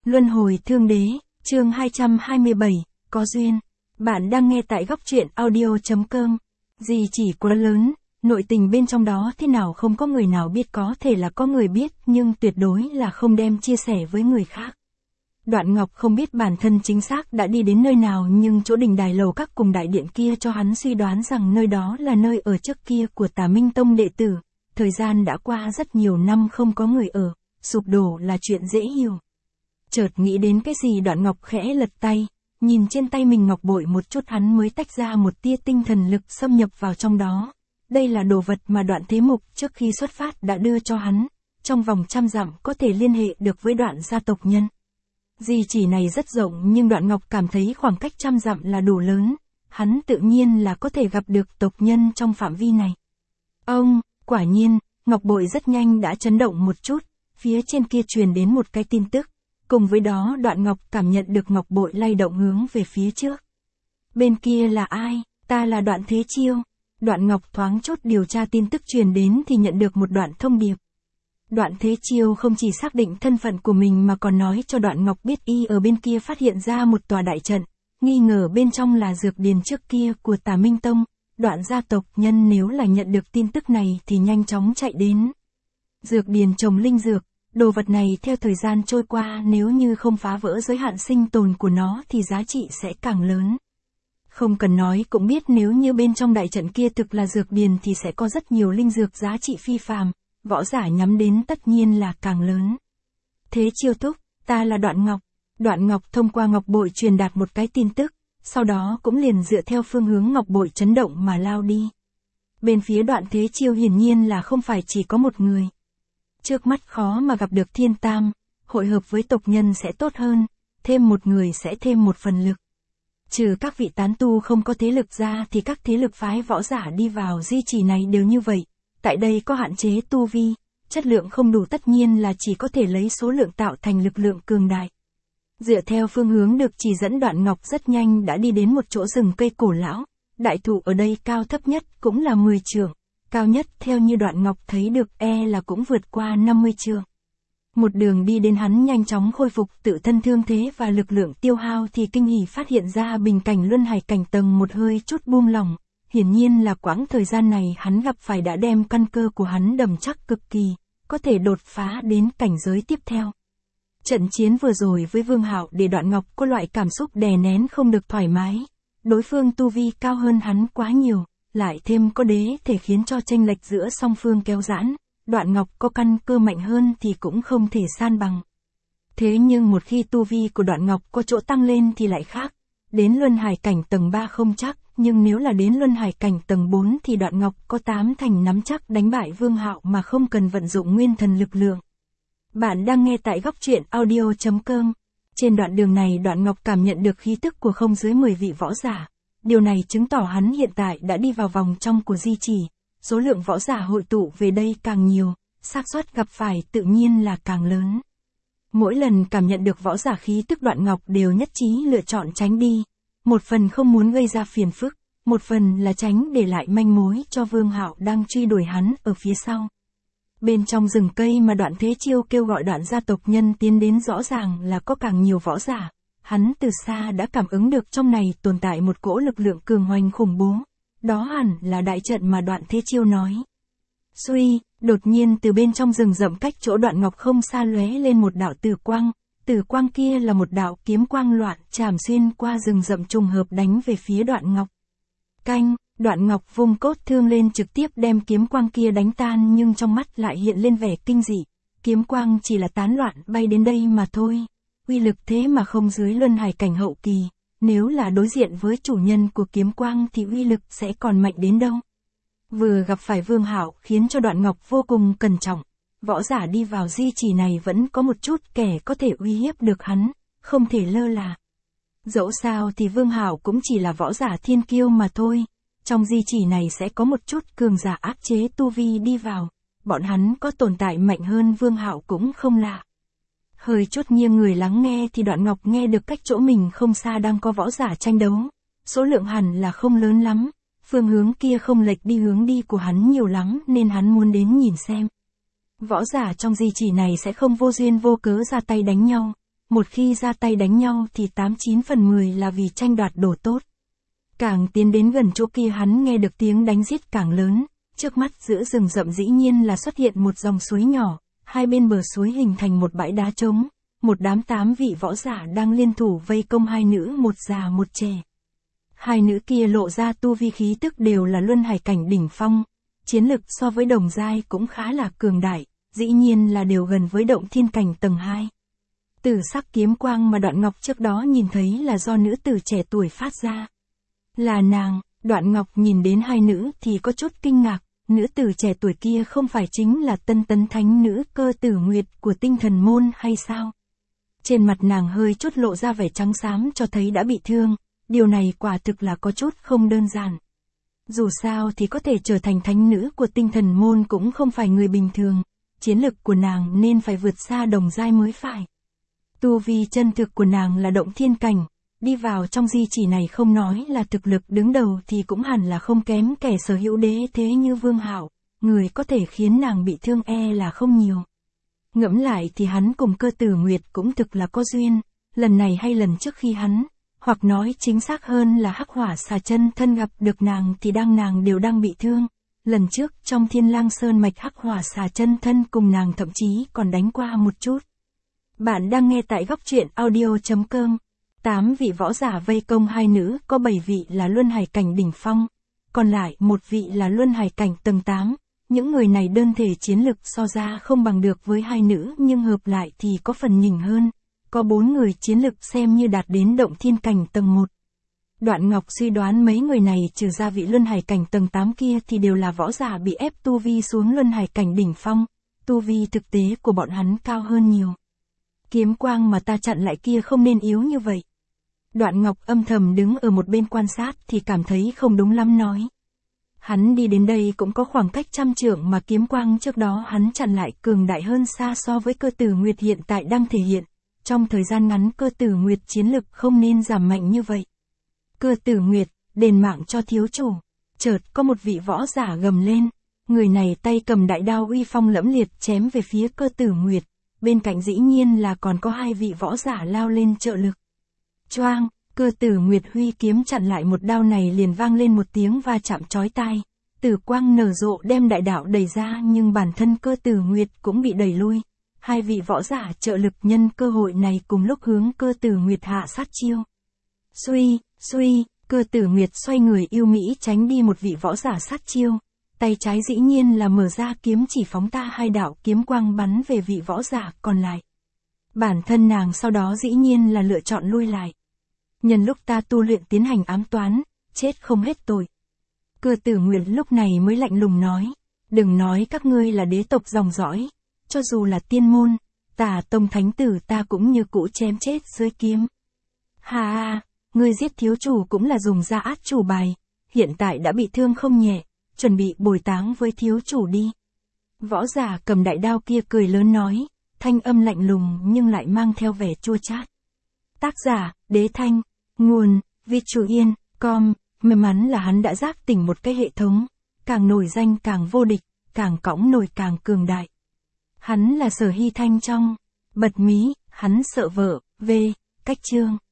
Luân hồi thương đế, chương 227, có duyên. Bạn đang nghe tại góc truyện audio.com. Gì chỉ quá lớn, nội tình bên trong đó thế nào không có người nào biết, có thể là có người biết nhưng tuyệt đối là không đem chia sẻ với người khác. Đoạn Ngọc không biết bản thân chính xác đã đi đến nơi nào, nhưng chỗ đình đài lầu các cùng đại điện kia cho hắn suy đoán rằng nơi đó là nơi ở trước kia của Tà Minh Tông đệ tử. Thời gian đã qua rất nhiều năm không có người ở, sụp đổ là chuyện dễ hiểu. Chợt nghĩ đến cái gì, Đoạn Ngọc khẽ lật tay, nhìn trên tay mình ngọc bội một chút, hắn mới tách ra một tia tinh thần lực xâm nhập vào trong đó. Đây là đồ vật mà Đoạn Thế Mục trước khi xuất phát đã đưa cho hắn, trong vòng 100 dặm có thể liên hệ được với Đoạn gia tộc nhân. Di chỉ này rất rộng nhưng Đoạn Ngọc cảm thấy khoảng cách 100 dặm là đủ lớn, hắn tự nhiên là có thể gặp được tộc nhân trong phạm vi này. Quả nhiên, ngọc bội rất nhanh đã chấn động một chút, phía trên kia truyền đến một cái tin tức. Cùng với đó Đoạn Ngọc cảm nhận được ngọc bội lay động hướng về phía trước. Bên kia là ai? Ta là Đoạn Thế Chiêu. Đoạn Ngọc thoáng chốt điều tra tin tức truyền đến thì nhận được một đoạn thông điệp. Đoạn Thế Chiêu không chỉ xác định thân phận của mình mà còn nói cho Đoạn Ngọc biết y ở bên kia phát hiện ra một tòa đại trận, nghi ngờ bên trong là dược điền trước kia của Tà Minh Tông. Đoạn gia tộc nhân nếu là nhận được tin tức này thì nhanh chóng chạy đến. Dược điền trồng linh dược, đồ vật này theo thời gian trôi qua nếu như không phá vỡ giới hạn sinh tồn của nó thì giá trị sẽ càng lớn. Không cần nói cũng biết nếu như bên trong đại trận kia thực là dược điền thì sẽ có rất nhiều linh dược giá trị phi phàm, võ giả nhắm đến tất nhiên là càng lớn. Thế Chiêu thúc, ta là Đoạn Ngọc. Đoạn Ngọc thông qua ngọc bội truyền đạt một cái tin tức, sau đó cũng liền dựa theo phương hướng ngọc bội chấn động mà lao đi. Bên phía Đoạn Thế Chiêu hiển nhiên là không phải chỉ có một người. Trước mắt khó mà gặp được thiên tam, hội hợp với tộc nhân sẽ tốt hơn, thêm một người sẽ thêm một phần lực. Trừ các vị tán tu không có thế lực ra thì các thế lực phái võ giả đi vào di chỉ này đều như vậy. Tại đây có hạn chế tu vi, chất lượng không đủ, tất nhiên là chỉ có thể lấy số lượng tạo thành lực lượng cường đại. Dựa theo phương hướng được chỉ dẫn, Đoạn Ngọc rất nhanh đã đi đến một chỗ rừng cây cổ lão. Đại thụ ở đây cao thấp nhất cũng là 10 trượng, cao nhất theo như Đoạn Ngọc thấy được là cũng vượt qua 50 trượng. Một đường đi đến, hắn nhanh chóng khôi phục tự thân thương thế và lực lượng tiêu hao thì kinh hỉ phát hiện ra bình cảnh luân hải cảnh tầng một hơi chút buông lỏng. Hiển nhiên là quãng thời gian này hắn gặp phải đã đem căn cơ của hắn đầm chắc cực kỳ, có thể đột phá đến cảnh giới tiếp theo. Trận chiến vừa rồi với Vương Hạo để Đoạn Ngọc có loại cảm xúc đè nén không được thoải mái. Đối phương tu vi cao hơn hắn quá nhiều, lại thêm có đế thể khiến cho chênh lệch giữa song phương kéo giãn. Đoạn Ngọc có căn cơ mạnh hơn thì cũng không thể san bằng. Thế nhưng một khi tu vi của Đoạn Ngọc có chỗ tăng lên thì lại khác. Đến luân hải cảnh tầng 3 không chắc, nhưng nếu là đến luân hải cảnh tầng 4 thì Đoạn Ngọc có 8 thành nắm chắc đánh bại Vương Hạo mà không cần vận dụng nguyên thần lực lượng. Bạn đang nghe tại góc truyện audio.com. Trên đoạn đường này Đoạn Ngọc cảm nhận được khí tức của không dưới 10 vị võ giả. Điều này chứng tỏ hắn hiện tại đã đi vào vòng trong của di chỉ. Số lượng võ giả hội tụ về đây càng nhiều, xác suất gặp phải tự nhiên là càng lớn. Mỗi lần cảm nhận được võ giả khí tức, Đoạn Ngọc đều nhất trí lựa chọn tránh đi. Một phần không muốn gây ra phiền phức, một phần là tránh để lại manh mối cho Vương Hạo đang truy đuổi hắn ở phía sau. Bên trong rừng cây mà Đoạn Thế Chiêu kêu gọi Đoạn gia tộc nhân tiến đến rõ ràng là có càng nhiều võ giả. Hắn từ xa đã cảm ứng được trong này tồn tại một cỗ lực lượng cường hoành khủng bố. Đó hẳn là đại trận mà Đoạn Thế Chiêu nói. Đột nhiên từ bên trong rừng rậm cách chỗ Đoạn Ngọc không xa lóe lên một đạo tử quang. Tử quang kia là một đạo kiếm quang loạn chảm xuyên qua rừng rậm trùng hợp đánh về phía Đoạn Ngọc. Đoạn Ngọc vung cốt thương lên trực tiếp đem kiếm quang kia đánh tan, nhưng trong mắt lại hiện lên vẻ kinh dị. Kiếm quang chỉ là tán loạn bay đến đây mà thôi. Uy lực thế mà không dưới luân hải cảnh hậu kỳ. Nếu là đối diện với chủ nhân của kiếm quang thì uy lực sẽ còn mạnh đến đâu. Vừa gặp phải Vương Hạo khiến cho Đoạn Ngọc vô cùng cẩn trọng. Võ giả đi vào di chỉ này vẫn có một chút kẻ có thể uy hiếp được hắn, không thể lơ là. Dẫu sao thì Vương Hạo cũng chỉ là võ giả thiên kiêu mà thôi. Trong di chỉ này sẽ có một chút cường giả áp chế tu vi đi vào. Bọn hắn có tồn tại mạnh hơn Vương Hạo cũng không lạ. Hơi chút nghiêng người lắng nghe thì Đoạn Ngọc nghe được cách chỗ mình không xa đang có võ giả tranh đấu. Số lượng hẳn là không lớn lắm. Phương hướng kia không lệch đi hướng đi của hắn nhiều lắm nên hắn muốn đến nhìn xem. Võ giả trong di chỉ này sẽ không vô duyên vô cớ ra tay đánh nhau. một khi ra tay đánh nhau thì 89 phần 10 là vì tranh đoạt đồ tốt. Càng tiến đến gần chỗ kia hắn nghe được tiếng đánh giết càng lớn, trước mắt giữa rừng rậm dĩ nhiên là xuất hiện một dòng suối nhỏ, hai bên bờ suối hình thành một bãi đá trống, một đám 8 vị võ giả đang liên thủ vây công hai nữ một già một trẻ. Hai nữ kia lộ ra tu vi khí tức đều là luân hải cảnh đỉnh phong, chiến lực so với đồng giai cũng khá là cường đại, dĩ nhiên là đều gần với động thiên cảnh tầng 2. Tử sắc kiếm quang mà Đoạn Ngọc trước đó nhìn thấy là do nữ tử trẻ tuổi phát ra. Là nàng, Đoạn Ngọc nhìn đến hai nữ thì có chút kinh ngạc, nữ tử trẻ tuổi kia không phải chính là Tân Tấn Thánh nữ Cơ Tử Nguyệt của Tinh Thần Môn hay sao? Trên mặt nàng hơi chút lộ ra vẻ trắng xám cho thấy đã bị thương, điều này quả thực là có chút không đơn giản. Dù sao thì có thể trở thành thánh nữ của Tinh Thần Môn cũng không phải người bình thường, chiến lực của nàng nên phải vượt xa đồng giai mới phải. Tu vi chân thực của nàng là động thiên cảnh, đi vào trong di chỉ này không nói là thực lực đứng đầu thì cũng hẳn là không kém kẻ sở hữu đế thế như Vương Hạo, người có thể khiến nàng bị thương là không nhiều. Ngẫm lại thì hắn cùng Cơ Tử Nguyệt cũng thực là có duyên, lần này hay lần trước khi hắn, hoặc nói chính xác hơn là Hắc Hỏa Xà Chân Thân gặp được nàng thì nàng đều đang bị thương. Lần trước trong Thiên Lang Sơn mạch Hắc Hỏa Xà Chân Thân cùng nàng thậm chí còn đánh qua một chút. Bạn đang nghe tại góc truyện audio.com. 8 vị võ giả vây công hai nữ, có 7 vị là luân hải cảnh đỉnh phong, còn lại một vị là luân hải cảnh tầng 8. Những người này đơn thể chiến lực so ra không bằng được với hai nữ nhưng hợp lại thì có phần nhỉnh hơn. Có 4 người chiến lực xem như đạt đến động thiên cảnh tầng 1. Đoạn Ngọc suy đoán mấy người này trừ ra vị luân hải cảnh tầng 8 kia thì đều là võ giả bị ép tu vi xuống luân hải cảnh đỉnh phong. Tu vi thực tế của bọn hắn cao hơn nhiều. Kiếm quang mà ta chặn lại kia không nên yếu như vậy. Đoạn Ngọc âm thầm đứng ở một bên quan sát thì cảm thấy không đúng lắm nói. Hắn đi đến đây cũng có khoảng cách 100 trượng mà kiếm quang trước đó hắn chặn lại cường đại hơn xa so với Cơ Tử Nguyệt hiện tại đang thể hiện. Trong thời gian ngắn Cơ Tử Nguyệt chiến lực không nên giảm mạnh như vậy. Cơ Tử Nguyệt, đền mạng cho thiếu chủ. Chợt có một vị võ giả gầm lên. Người này tay cầm đại đao uy phong lẫm liệt chém về phía Cơ Tử Nguyệt. Bên cạnh dĩ nhiên là còn có hai vị võ giả lao lên trợ lực. Choang, Cơ Tử Nguyệt huy kiếm chặn lại một đao này liền vang lên một tiếng va chạm chói tai. Tử quang nở rộ đem đại đạo đẩy ra nhưng bản thân Cơ Tử Nguyệt cũng bị đẩy lui. Hai vị võ giả trợ lực nhân cơ hội này cùng lúc hướng Cơ Tử Nguyệt hạ sát chiêu. Suy, Cơ Tử Nguyệt xoay người yêu mỹ tránh đi một vị võ giả sát chiêu. Tay trái dĩ nhiên là mở ra kiếm chỉ phóng ta hai đạo kiếm quang bắn về vị võ giả còn lại. Bản thân nàng sau đó dĩ nhiên là lựa chọn lui lại. Nhân lúc ta tu luyện tiến hành ám toán, chết không hết tội. Cơ Tử Nguyệt lúc này mới lạnh lùng nói, đừng nói các ngươi là đế tộc dòng dõi, cho dù là tiên môn, Tà Tông thánh tử ta cũng như cũ chém chết dưới kiếm. Hà, ngươi giết thiếu chủ cũng là dùng ra át chủ bài, hiện tại đã bị thương không nhẹ, chuẩn bị bồi táng với thiếu chủ đi. Võ giả cầm đại đao kia cười lớn nói, thanh âm lạnh lùng nhưng lại mang theo vẻ chua chát. Tác giả, Đế Thanh, nguồn, Vichuyen.com, may mắn là hắn đã giác tỉnh một cái hệ thống, càng nổi danh càng vô địch, càng cõng nổi càng cường đại. Hắn là Sở Hy Thanh trong, bật mí, hắn sợ vợ, cách chương.